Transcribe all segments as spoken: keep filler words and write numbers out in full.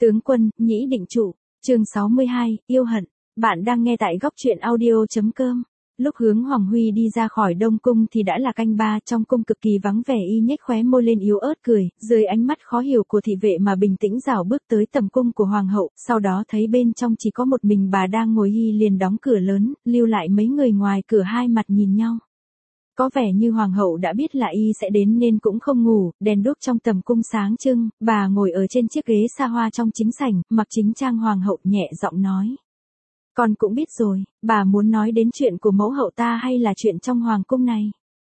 Tướng quân, nhĩ định trụ, chương sáu mươi hai, yêu hận. Bạn đang nghe tại góc truyện audio.com. Lúc Hướng Hoàng Huy đi ra khỏi Đông Cung thì đã là canh ba, trong cung cực kỳ vắng vẻ. Y nhếch khóe môi lên yếu ớt cười, dưới ánh mắt khó hiểu của thị vệ mà bình tĩnh rảo bước tới tầm cung của Hoàng hậu, sau đó thấy bên trong chỉ có một mình bà đang ngồi. Y liền đóng cửa lớn, lưu lại mấy người ngoài cửa hai mặt nhìn nhau. Có vẻ như Hoàng hậu đã biết là y sẽ đến nên cũng không ngủ, đèn đuốc trong tầm cung sáng trưng, bà ngồi ở trên chiếc ghế xa hoa trong chính sảnh, mặc chính trang Hoàng hậu nhẹ giọng nói. Con cũng biết rồi, bà muốn nói đến chuyện của mẫu hậu ta hay là chuyện trong Hoàng cung này?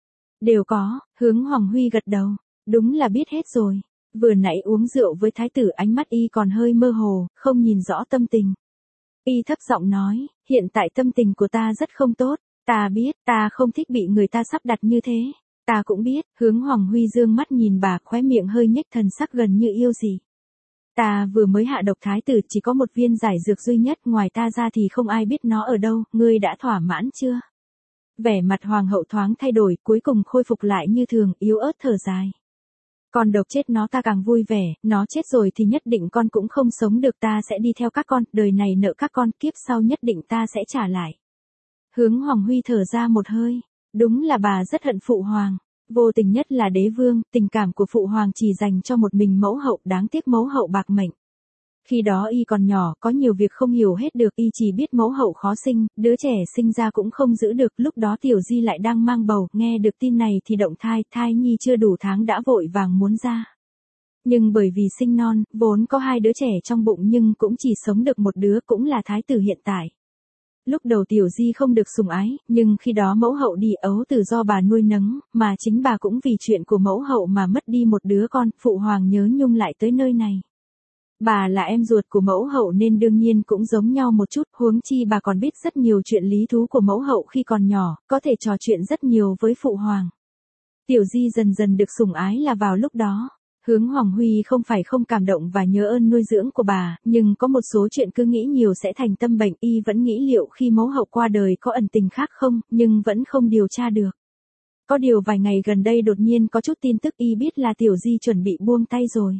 Đều có, Hướng Hoàng Huy gật đầu, đúng là biết hết rồi. Vừa nãy uống rượu với thái tử ánh mắt y còn hơi mơ hồ, không nhìn rõ tâm tình. Y thấp giọng nói, hiện tại tâm tình của ta rất không tốt. Ta biết, ta không thích bị người ta sắp đặt như thế. Ta cũng biết, Hướng Hoàng Huy dương mắt nhìn bà, khóe miệng hơi nhếch, thần sắc gần như yêu gì. Ta vừa mới hạ độc thái tử, chỉ có một viên giải dược duy nhất, ngoài ta ra thì không ai biết nó ở đâu, ngươi đã thỏa mãn chưa? Vẻ mặt Hoàng hậu thoáng thay đổi, cuối cùng khôi phục lại như thường, yếu ớt thở dài. Con độc chết nó ta càng vui vẻ, nó chết rồi thì nhất định con cũng không sống được, ta sẽ đi theo các con, đời này nợ các con, kiếp sau nhất định ta sẽ trả lại. Hướng Hoàng Huy thở ra một hơi, đúng là bà rất hận phụ hoàng, vô tình nhất là đế vương, tình cảm của phụ hoàng chỉ dành cho một mình mẫu hậu, đáng tiếc mẫu hậu bạc mệnh. Khi đó y còn nhỏ, có nhiều việc không hiểu hết được, y chỉ biết mẫu hậu khó sinh, đứa trẻ sinh ra cũng không giữ được, lúc đó Tiểu Di lại đang mang bầu, nghe được tin này thì động thai, thai nhi chưa đủ tháng đã vội vàng muốn ra. Nhưng bởi vì sinh non, vốn có hai đứa trẻ trong bụng nhưng cũng chỉ sống được một đứa, cũng là thái tử hiện tại. Lúc đầu Tiểu Di không được sủng ái, nhưng khi đó mẫu hậu đi ấu tử do bà nuôi nấng, mà chính bà cũng vì chuyện của mẫu hậu mà mất đi một đứa con, phụ hoàng nhớ nhung lại tới nơi này. Bà là em ruột của mẫu hậu nên đương nhiên cũng giống nhau một chút, huống chi bà còn biết rất nhiều chuyện lý thú của mẫu hậu khi còn nhỏ, có thể trò chuyện rất nhiều với phụ hoàng. Tiểu Di dần dần được sủng ái là vào lúc đó. Hướng Hoàng Huy không phải không cảm động và nhớ ơn nuôi dưỡng của bà, nhưng có một số chuyện cứ nghĩ nhiều sẽ thành tâm bệnh, y vẫn nghĩ liệu khi mẫu hậu qua đời có ẩn tình khác không, nhưng vẫn không điều tra được. Có điều vài ngày gần đây đột nhiên có chút tin tức, y biết là Tiểu Di chuẩn bị buông tay rồi.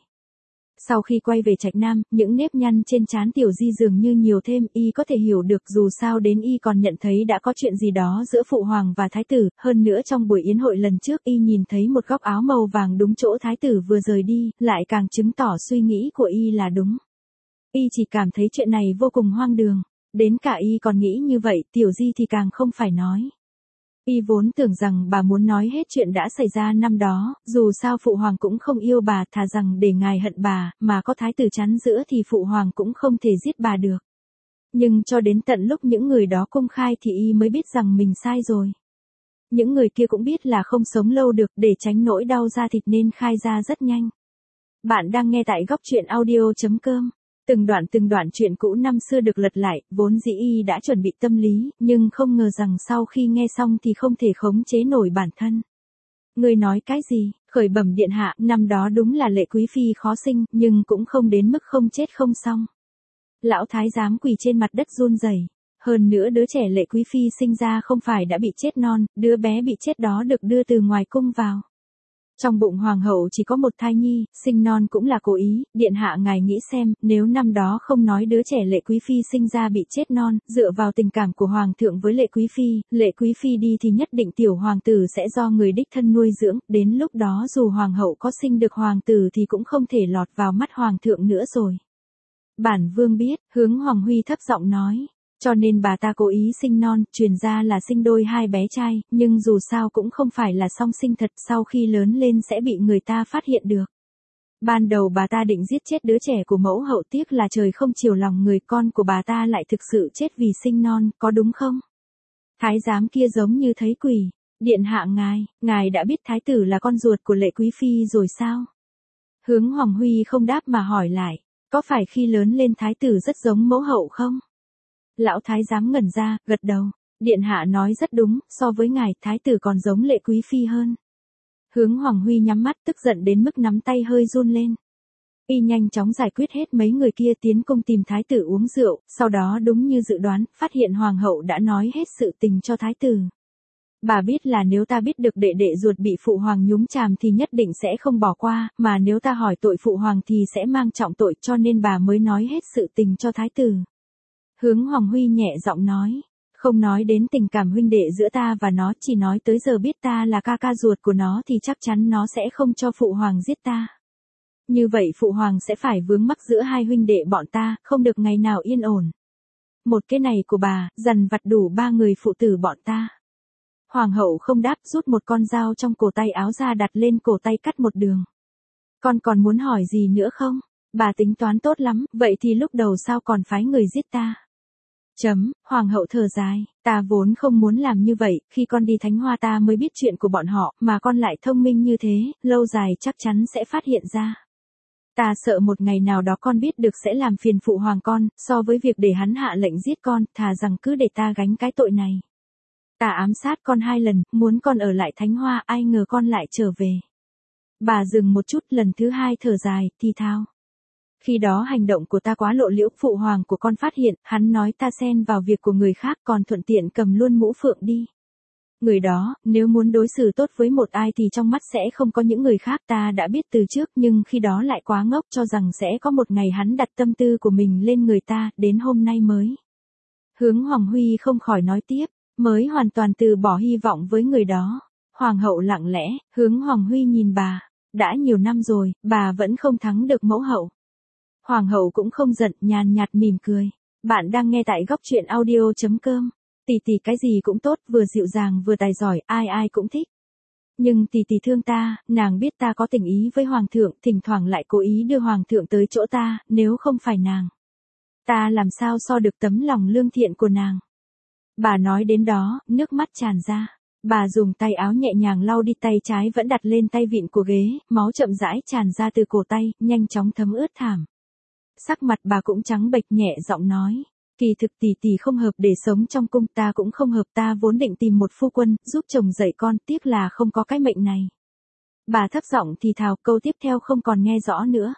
Sau khi quay về Trạch Nam, những nếp nhăn trên trán Tiểu Di dường như nhiều thêm, y có thể hiểu được, dù sao đến y còn nhận thấy đã có chuyện gì đó giữa phụ hoàng và thái tử, hơn nữa trong buổi yến hội lần trước y nhìn thấy một góc áo màu vàng đúng chỗ thái tử vừa rời đi, lại càng chứng tỏ suy nghĩ của y là đúng. Y chỉ cảm thấy chuyện này vô cùng hoang đường, đến cả y còn nghĩ như vậy, Tiểu Di thì càng không phải nói. Y vốn tưởng rằng bà muốn nói hết chuyện đã xảy ra năm đó, dù sao phụ hoàng cũng không yêu bà, thà rằng để ngài hận bà, mà có thái tử chắn giữa thì phụ hoàng cũng không thể giết bà được. Nhưng cho đến tận lúc những người đó công khai thì y mới biết rằng mình sai rồi. Những người kia cũng biết là không sống lâu được, để tránh nỗi đau da thịt nên khai ra rất nhanh. Bạn đang nghe tại góc truyện audio.com. Từng đoạn từng đoạn chuyện cũ năm xưa được lật lại, vốn dĩ y đã chuẩn bị tâm lý, nhưng không ngờ rằng sau khi nghe xong thì không thể khống chế nổi bản thân. Ngươi nói cái gì? Khởi bẩm điện hạ, năm đó đúng là Lệ Quý Phi khó sinh, nhưng cũng không đến mức không chết không xong. Lão thái giám quỳ trên mặt đất run rẩy. Hơn nữa đứa trẻ Lệ Quý Phi sinh ra không phải đã bị chết non, đứa bé bị chết đó được đưa từ ngoài cung vào. Trong bụng hoàng hậu chỉ có một thai nhi, sinh non cũng là cố ý, điện hạ ngài nghĩ xem, nếu năm đó không nói đứa trẻ Lệ Quý Phi sinh ra bị chết non, dựa vào tình cảm của hoàng thượng với Lệ Quý Phi, Lệ Quý Phi đi thì nhất định tiểu hoàng tử sẽ do người đích thân nuôi dưỡng, đến lúc đó dù hoàng hậu có sinh được hoàng tử thì cũng không thể lọt vào mắt hoàng thượng nữa rồi. Bản vương biết, Hướng Hoàng Huy thấp giọng nói. Cho nên bà ta cố ý sinh non, truyền ra là sinh đôi hai bé trai, nhưng dù sao cũng không phải là song sinh thật, sau khi lớn lên sẽ bị người ta phát hiện được. Ban đầu bà ta định giết chết đứa trẻ của mẫu hậu, tiếc là trời không chiều lòng người, con của bà ta lại thực sự chết vì sinh non, có đúng không? Thái giám kia giống như thấy quỷ. Điện hạ ngài, ngài đã biết thái tử là con ruột của Lệ Quý Phi rồi sao? Hướng Hoàng Huy không đáp mà hỏi lại, có phải khi lớn lên thái tử rất giống mẫu hậu không? Lão thái giám ngẩn ra, gật đầu. Điện hạ nói rất đúng, so với ngài, thái tử còn giống Lệ Quý Phi hơn. Hướng Hoàng Huy nhắm mắt, tức giận đến mức nắm tay hơi run lên. Y nhanh chóng giải quyết hết mấy người kia, tiến cung tìm thái tử uống rượu, sau đó đúng như dự đoán, phát hiện hoàng hậu đã nói hết sự tình cho thái tử. Bà biết là nếu ta biết được đệ đệ ruột bị phụ hoàng nhúng chàm thì nhất định sẽ không bỏ qua, mà nếu ta hỏi tội phụ hoàng thì sẽ mang trọng tội, cho nên bà mới nói hết sự tình cho thái tử. Hướng Hoàng Huy nhẹ giọng nói, không nói đến tình cảm huynh đệ giữa ta và nó, chỉ nói tới giờ biết ta là ca ca ruột của nó thì chắc chắn nó sẽ không cho phụ hoàng giết ta. Như vậy phụ hoàng sẽ phải vướng mắc giữa hai huynh đệ bọn ta, không được ngày nào yên ổn. Một cái này của bà, dằn vặt đủ ba người phụ tử bọn ta. Hoàng hậu không đáp, rút một con dao trong cổ tay áo ra đặt lên cổ tay cắt một đường. Con còn muốn hỏi gì nữa không? Bà tính toán tốt lắm, vậy thì lúc đầu sao còn phái người giết ta? Chấm, hoàng hậu thở dài, ta vốn không muốn làm như vậy, khi con đi Thánh Hoa ta mới biết chuyện của bọn họ, mà con lại thông minh như thế, lâu dài chắc chắn sẽ phát hiện ra. Ta sợ một ngày nào đó con biết được sẽ làm phiền phụ hoàng con, so với việc để hắn hạ lệnh giết con, thà rằng cứ để ta gánh cái tội này. Ta ám sát con hai lần, muốn con ở lại Thánh Hoa, ai ngờ con lại trở về. Bà dừng một chút, lần thứ hai thở dài, thì thào. Khi đó hành động của ta quá lộ liễu, phụ hoàng của con phát hiện, hắn nói ta xen vào việc của người khác, còn thuận tiện cầm luôn mũ phượng đi. Người đó, nếu muốn đối xử tốt với một ai thì trong mắt sẽ không có những người khác, ta đã biết từ trước, nhưng khi đó lại quá ngốc cho rằng sẽ có một ngày hắn đặt tâm tư của mình lên người ta, đến hôm nay mới. Hướng Hoàng Huy không khỏi nói tiếp, mới hoàn toàn từ bỏ hy vọng với người đó. Hoàng hậu lặng lẽ, Hướng Hoàng Huy nhìn bà, đã nhiều năm rồi, bà vẫn không thắng được mẫu hậu. Hoàng hậu cũng không giận, nhàn nhạt mỉm cười. Bạn đang nghe tại góc truyện audio chấm com. Tỷ tỷ cái gì cũng tốt, vừa dịu dàng vừa tài giỏi, ai ai cũng thích. Nhưng tỷ tỷ thương ta, nàng biết ta có tình ý với hoàng thượng, thỉnh thoảng lại cố ý đưa hoàng thượng tới chỗ ta, nếu không phải nàng, ta làm sao so được tấm lòng lương thiện của nàng. Bà nói đến đó, nước mắt tràn ra. Bà dùng tay áo nhẹ nhàng lau đi, tay trái vẫn đặt lên tay vịn của ghế, máu chậm rãi tràn ra từ cổ tay, nhanh chóng thấm ướt thảm. Sắc mặt bà cũng trắng bệch, nhẹ giọng nói, kỳ thực tỷ tỷ không hợp để sống trong cung, ta cũng không hợp, ta vốn định tìm một phu quân, giúp chồng dạy con, tiếc là không có cái mệnh này. Bà thấp giọng thì thào, câu tiếp theo không còn nghe rõ nữa.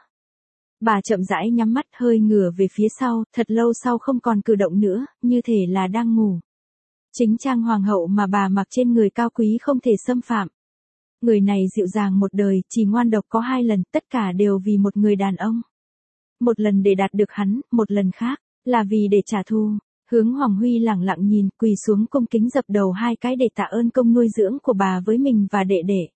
Bà chậm rãi nhắm mắt, hơi ngửa về phía sau, thật lâu sau không còn cử động nữa, như thể là đang ngủ. Chính trang hoàng hậu mà bà mặc trên người cao quý không thể xâm phạm. Người này dịu dàng một đời, chỉ ngoan độc có hai lần, tất cả đều vì một người đàn ông. Một lần để đạt được hắn, một lần khác, là vì để trả thù. Hướng Hoàng Huy lẳng lặng nhìn, quỳ xuống cung kính dập đầu hai cái để tạ ơn công nuôi dưỡng của bà với mình và đệ đệ.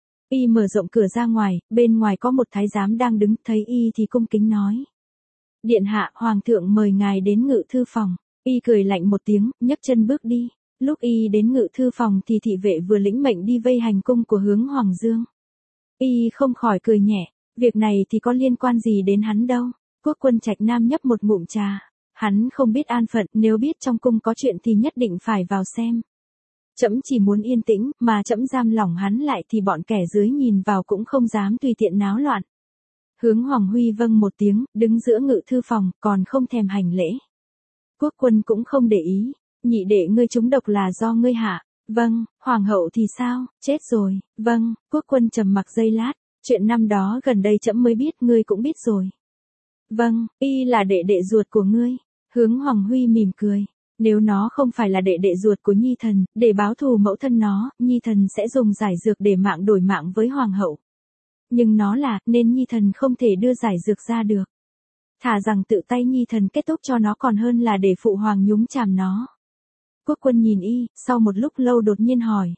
Y mở rộng cửa ra ngoài, bên ngoài có một thái giám đang đứng, thấy y thì cung kính nói. Điện hạ, hoàng thượng mời ngài đến ngự thư phòng. Y cười lạnh một tiếng, nhấc chân bước đi. Lúc y đến ngự thư phòng thì thị vệ vừa lĩnh mệnh đi vây hành cung của Hướng Hoàng Dương. Y không khỏi cười nhẹ, việc này thì có liên quan gì đến hắn đâu. Quốc quân Trạch Nam nhấp một ngụm trà. Hắn không biết an phận, nếu biết trong cung có chuyện thì nhất định phải vào xem. Trẫm chỉ muốn yên tĩnh, mà trẫm giam lỏng hắn lại thì bọn kẻ dưới nhìn vào cũng không dám tùy tiện náo loạn. Hướng Hoàng Huy vâng một tiếng, đứng giữa ngự thư phòng, còn không thèm hành lễ. Quốc quân cũng không để ý, nhị đệ ngươi trúng độc là do ngươi hạ. Vâng, hoàng hậu thì sao, chết rồi. Vâng, quốc quân trầm mặc giây lát, chuyện năm đó gần đây trẫm mới biết, ngươi cũng biết rồi. Vâng, y là đệ đệ ruột của ngươi. Hướng Hoàng Huy mỉm cười. Nếu nó không phải là đệ đệ ruột của Nhi thần, để báo thù mẫu thân nó, Nhi thần sẽ dùng giải dược để mạng đổi mạng với hoàng hậu. Nhưng nó là, nên Nhi thần không thể đưa giải dược ra được. Thà rằng tự tay Nhi thần kết thúc cho nó còn hơn là để phụ hoàng nhúng chàm nó. Quốc quân nhìn y, sau một lúc lâu đột nhiên hỏi.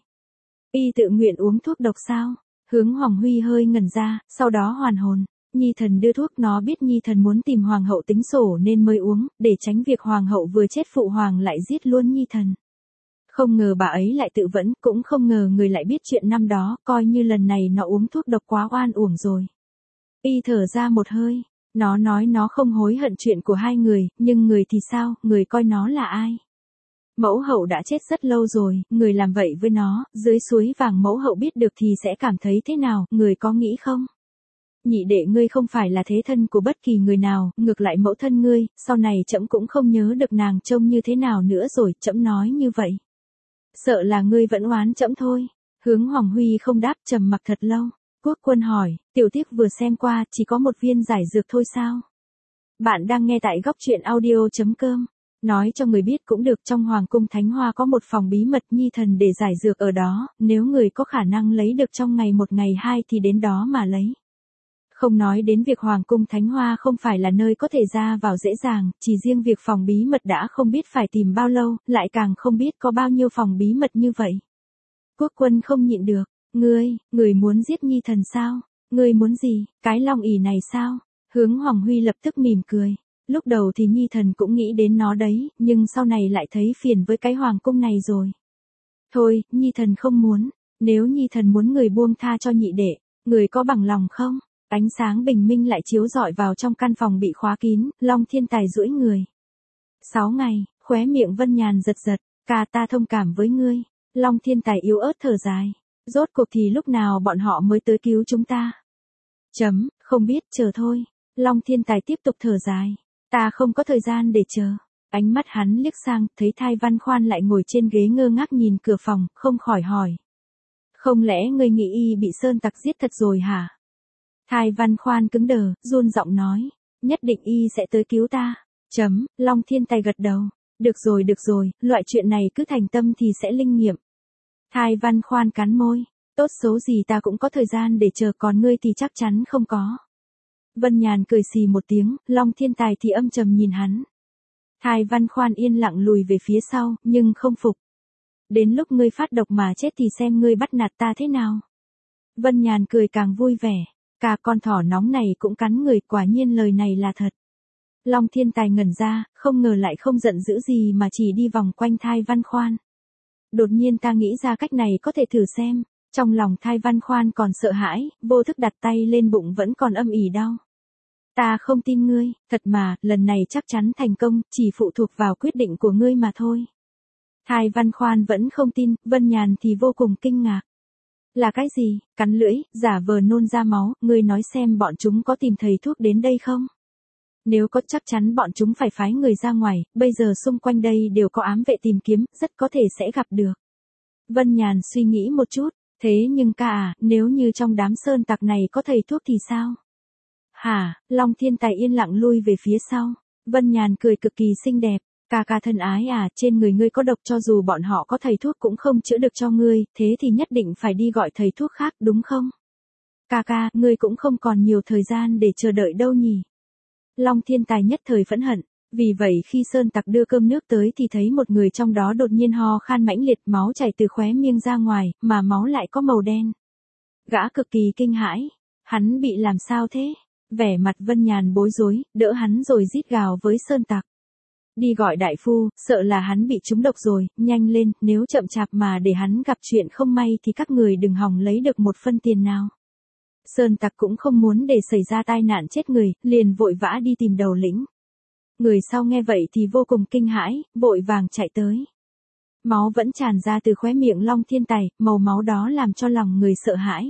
Y tự nguyện uống thuốc độc sao? Hướng Hoàng Huy hơi ngẩn ra, sau đó hoàn hồn. Nhi thần đưa thuốc, nó biết Nhi thần muốn tìm hoàng hậu tính sổ nên mới uống, để tránh việc hoàng hậu vừa chết phụ hoàng lại giết luôn Nhi thần. Không ngờ bà ấy lại tự vẫn, cũng không ngờ người lại biết chuyện năm đó, coi như lần này nó uống thuốc độc quá oan uổng rồi. Y thở ra một hơi, nó nói nó không hối hận chuyện của hai người, nhưng người thì sao, người coi nó là ai? Mẫu hậu đã chết rất lâu rồi, người làm vậy với nó, dưới suối vàng mẫu hậu biết được thì sẽ cảm thấy thế nào, người có nghĩ không? Nhị đệ ngươi không phải là thế thân của bất kỳ người nào, ngược lại mẫu thân ngươi, sau này trẫm cũng không nhớ được nàng trông như thế nào nữa rồi, trẫm nói như vậy. Sợ là ngươi vẫn oán trẫm thôi. Hướng Hoàng Huy không đáp, trầm mặc thật lâu. Quốc quân hỏi, tiểu thiếp vừa xem qua, chỉ có một viên giải dược thôi sao? Bạn đang nghe tại góc truyện audio chấm com. Nói cho người biết cũng được, trong Hoàng cung Thánh Hoa có một phòng bí mật nhi thần để giải dược ở đó, nếu người có khả năng lấy được trong ngày một ngày hai thì đến đó mà lấy. Không nói đến việc Hoàng cung Thánh Hoa không phải là nơi có thể ra vào dễ dàng, chỉ riêng việc phòng bí mật đã không biết phải tìm bao lâu, lại càng không biết có bao nhiêu phòng bí mật như vậy. Quốc Quân không nhịn được, ngươi, ngươi muốn giết nhi thần sao? Ngươi muốn gì, cái long ỷ này sao? Hướng Hoàng Huy lập tức mỉm cười. Lúc đầu thì nhi thần cũng nghĩ đến nó đấy, nhưng sau này lại thấy phiền với cái hoàng cung này rồi. Thôi, nhi thần không muốn, nếu nhi thần muốn người buông tha cho nhị đệ, người có bằng lòng không? Ánh sáng bình minh lại chiếu rọi vào trong căn phòng bị khóa kín, Long Thiên Tài duỗi người. Sáu ngày, khóe miệng Vân Nhàn giật giật, ca ta thông cảm với ngươi. Long Thiên Tài yếu ớt thở dài. Rốt cuộc thì lúc nào bọn họ mới tới cứu chúng ta? Chấm, không biết, chờ thôi. Long Thiên Tài tiếp tục thở dài. Ta không có thời gian để chờ. Ánh mắt hắn liếc sang, thấy Thai Văn Khoan lại ngồi trên ghế ngơ ngác nhìn cửa phòng, không khỏi hỏi. Không lẽ ngươi nghĩ y bị sơn tặc giết thật rồi hả? Thai Văn Khoan cứng đờ, run giọng nói. Nhất định y sẽ tới cứu ta. Chấm, Long Thiên Tài gật đầu. Được rồi được rồi, loại chuyện này cứ thành tâm thì sẽ linh nghiệm. Thai Văn Khoan cắn môi. Tốt xấu gì ta cũng có thời gian để chờ, còn ngươi thì chắc chắn không có. Vân Nhàn cười xì một tiếng, Long Thiên Tài thì âm trầm nhìn hắn. Thai Văn Khoan yên lặng lùi về phía sau, nhưng không phục. Đến lúc ngươi phát độc mà chết thì xem ngươi bắt nạt ta thế nào. Vân Nhàn cười càng vui vẻ. Cả con thỏ nóng này cũng cắn người, quả nhiên lời này là thật. Long Thiên Tài ngẩn ra, không ngờ lại không giận dữ gì mà chỉ đi vòng quanh Thai Văn Khoan. Đột nhiên ta nghĩ ra cách này có thể thử xem. Trong lòng Thai Văn Khoan còn sợ hãi, vô thức đặt tay lên bụng vẫn còn âm ỉ đau. Ta không tin ngươi, thật mà, lần này chắc chắn thành công, chỉ phụ thuộc vào quyết định của ngươi mà thôi. Thai Văn Khoan vẫn không tin, Vân Nhàn thì vô cùng kinh ngạc. Là cái gì? Cắn lưỡi, giả vờ nôn ra máu, ngươi nói xem bọn chúng có tìm thầy thuốc đến đây không? Nếu có chắc chắn bọn chúng phải phái người ra ngoài, bây giờ xung quanh đây đều có ám vệ tìm kiếm, rất có thể sẽ gặp được. Vân Nhàn suy nghĩ một chút, thế nhưng ca à, nếu như trong đám sơn tặc này có thầy thuốc thì sao? Hả, Long Thiên Tài yên lặng lui về phía sau. Vân Nhàn cười cực kỳ xinh đẹp. Ca ca thân ái à, trên người ngươi có độc, cho dù bọn họ có thầy thuốc cũng không chữa được cho ngươi, thế thì nhất định phải đi gọi thầy thuốc khác đúng không? Ca ca, ngươi cũng không còn nhiều thời gian để chờ đợi đâu nhỉ? Long Thiên Tài nhất thời phẫn hận. Vì vậy khi sơn tặc đưa cơm nước tới thì thấy một người trong đó đột nhiên ho khan mãnh liệt, máu chảy từ khóe miệng ra ngoài, mà máu lại có màu đen. Gã cực kỳ kinh hãi. Hắn bị làm sao thế? Vẻ mặt Vân Nhàn bối rối, đỡ hắn rồi rít gào với sơn tặc. Đi gọi đại phu, sợ là hắn bị trúng độc rồi, nhanh lên, nếu chậm chạp mà để hắn gặp chuyện không may thì các người đừng hòng lấy được một phân tiền nào. Sơn tặc cũng không muốn để xảy ra tai nạn chết người, liền vội vã đi tìm đầu lĩnh. Người sau nghe vậy thì vô cùng kinh hãi, vội vàng chạy tới. Máu vẫn tràn ra từ khóe miệng Long Thiên Tài, màu máu đó làm cho lòng người sợ hãi.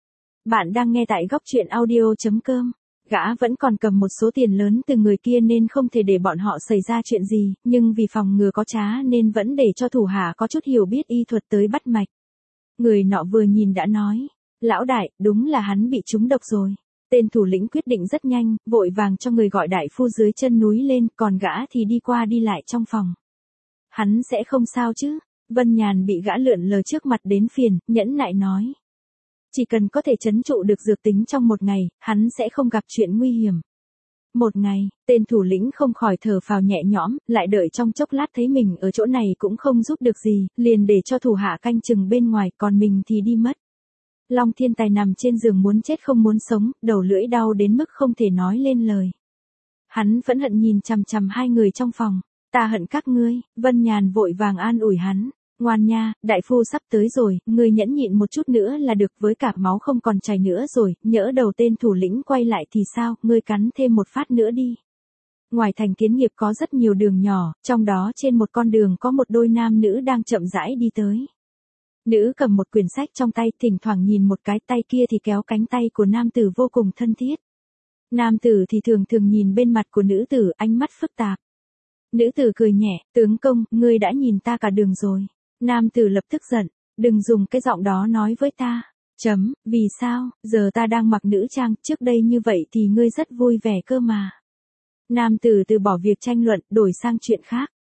Bạn đang nghe tại góc truyện audio chấm com. Gã vẫn còn cầm một số tiền lớn từ người kia nên không thể để bọn họ xảy ra chuyện gì, nhưng vì phòng ngừa có trá nên vẫn để cho thủ hạ có chút hiểu biết y thuật tới bắt mạch. Người nọ vừa nhìn đã nói, lão đại, đúng là hắn bị trúng độc rồi. Tên thủ lĩnh quyết định rất nhanh, vội vàng cho người gọi đại phu dưới chân núi lên, còn gã thì đi qua đi lại trong phòng. Hắn sẽ không sao chứ? Vân Nhàn bị gã lượn lờ trước mặt đến phiền, nhẫn nại nói. Chỉ cần có thể trấn trụ được dược tính trong một ngày, hắn sẽ không gặp chuyện nguy hiểm. Một ngày, tên thủ lĩnh không khỏi thở phào nhẹ nhõm, lại đợi trong chốc lát thấy mình ở chỗ này cũng không giúp được gì, liền để cho thủ hạ canh chừng bên ngoài, còn mình thì đi mất. Long Thiên Tài nằm trên giường muốn chết không muốn sống, đầu lưỡi đau đến mức không thể nói lên lời. Hắn vẫn hận nhìn chằm chằm hai người trong phòng. Ta hận các ngươi. Vân Nhàn vội vàng an ủi hắn. Ngoan nha, đại phu sắp tới rồi, ngươi nhẫn nhịn một chút nữa là được, với cả máu không còn chảy nữa rồi, nhỡ đầu tên thủ lĩnh quay lại thì sao, ngươi cắn thêm một phát nữa đi. Ngoài thành Kiến Nghiệp có rất nhiều đường nhỏ, trong đó trên một con đường có một đôi nam nữ đang chậm rãi đi tới. Nữ cầm một quyển sách trong tay, thỉnh thoảng nhìn một cái, tay kia thì kéo cánh tay của nam tử vô cùng thân thiết. Nam tử thì thường thường nhìn bên mặt của nữ tử, ánh mắt phức tạp. Nữ tử cười nhẹ, tướng công, ngươi đã nhìn ta cả đường rồi. Nam tử lập tức giận, đừng dùng cái giọng đó nói với ta. Chấm, vì sao, giờ ta đang mặc nữ trang, trước đây như vậy thì ngươi rất vui vẻ cơ mà. Nam tử từ bỏ việc tranh luận, đổi sang chuyện khác.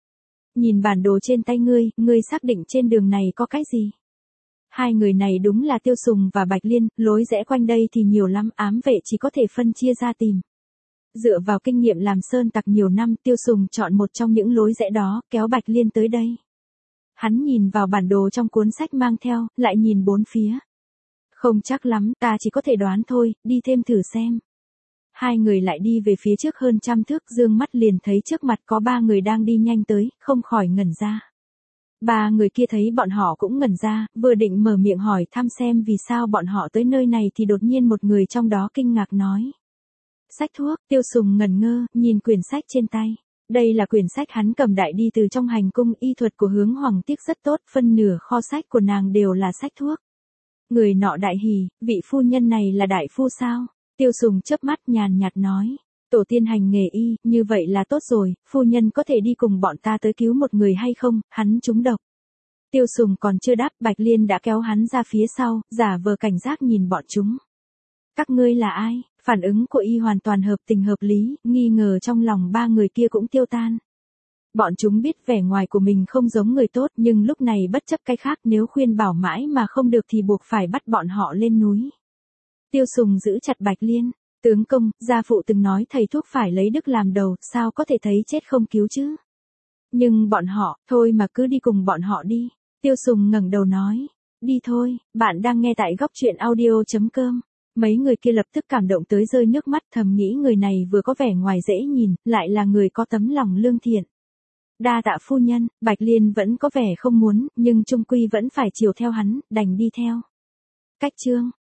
Nhìn bản đồ trên tay ngươi, ngươi xác định trên đường này có cái gì? Hai người này đúng là Tiêu Sùng và Bạch Liên, lối rẽ quanh đây thì nhiều lắm, ám vệ chỉ có thể phân chia ra tìm. Dựa vào kinh nghiệm làm sơn tặc nhiều năm, Tiêu Sùng chọn một trong những lối rẽ đó, kéo Bạch Liên tới đây. Hắn nhìn vào bản đồ trong cuốn sách mang theo, lại nhìn bốn phía. Không chắc lắm, ta chỉ có thể đoán thôi, đi thêm thử xem. Hai người lại đi về phía trước hơn trăm thước, dương mắt liền thấy trước mặt có ba người đang đi nhanh tới, không khỏi ngẩn ra. Ba người kia thấy bọn họ cũng ngẩn ra, vừa định mở miệng hỏi thăm xem vì sao bọn họ tới nơi này thì đột nhiên một người trong đó kinh ngạc nói. Sách thuốc, Tiêu Sùng ngẩn ngơ, nhìn quyển sách trên tay. Đây là quyển sách hắn cầm đại đi từ trong hành cung, y thuật của Hướng Hoàng Tiếc rất tốt, phân nửa kho sách của nàng đều là sách thuốc. Người nọ đại hỉ, vị phu nhân này là đại phu sao? Tiêu Sùng chớp mắt nhàn nhạt nói. Tổ tiên hành nghề y, như vậy là tốt rồi, phu nhân có thể đi cùng bọn ta tới cứu một người hay không, hắn trúng độc. Tiêu Sùng còn chưa đáp, Bạch Liên đã kéo hắn ra phía sau, giả vờ cảnh giác nhìn bọn chúng. Các ngươi là ai? Phản ứng của y hoàn toàn hợp tình hợp lý, nghi ngờ trong lòng ba người kia cũng tiêu tan. Bọn chúng biết vẻ ngoài của mình không giống người tốt, nhưng lúc này bất chấp cái khác, nếu khuyên bảo mãi mà không được thì buộc phải bắt bọn họ lên núi. Tiêu Sùng giữ chặt Bạch Liên. Tướng công, gia phụ từng nói thầy thuốc phải lấy đức làm đầu, sao có thể thấy chết không cứu chứ? Nhưng bọn họ, thôi mà cứ đi cùng bọn họ đi. Tiêu Sùng ngẩng đầu nói. Đi thôi, bạn đang nghe tại góc truyện audio chấm com. Mấy người kia lập tức cảm động tới rơi nước mắt, thầm nghĩ người này vừa có vẻ ngoài dễ nhìn, lại là người có tấm lòng lương thiện. Đa tạ phu nhân, Bạch Liên vẫn có vẻ không muốn, nhưng chung quy vẫn phải chiều theo hắn, đành đi theo. Cách chương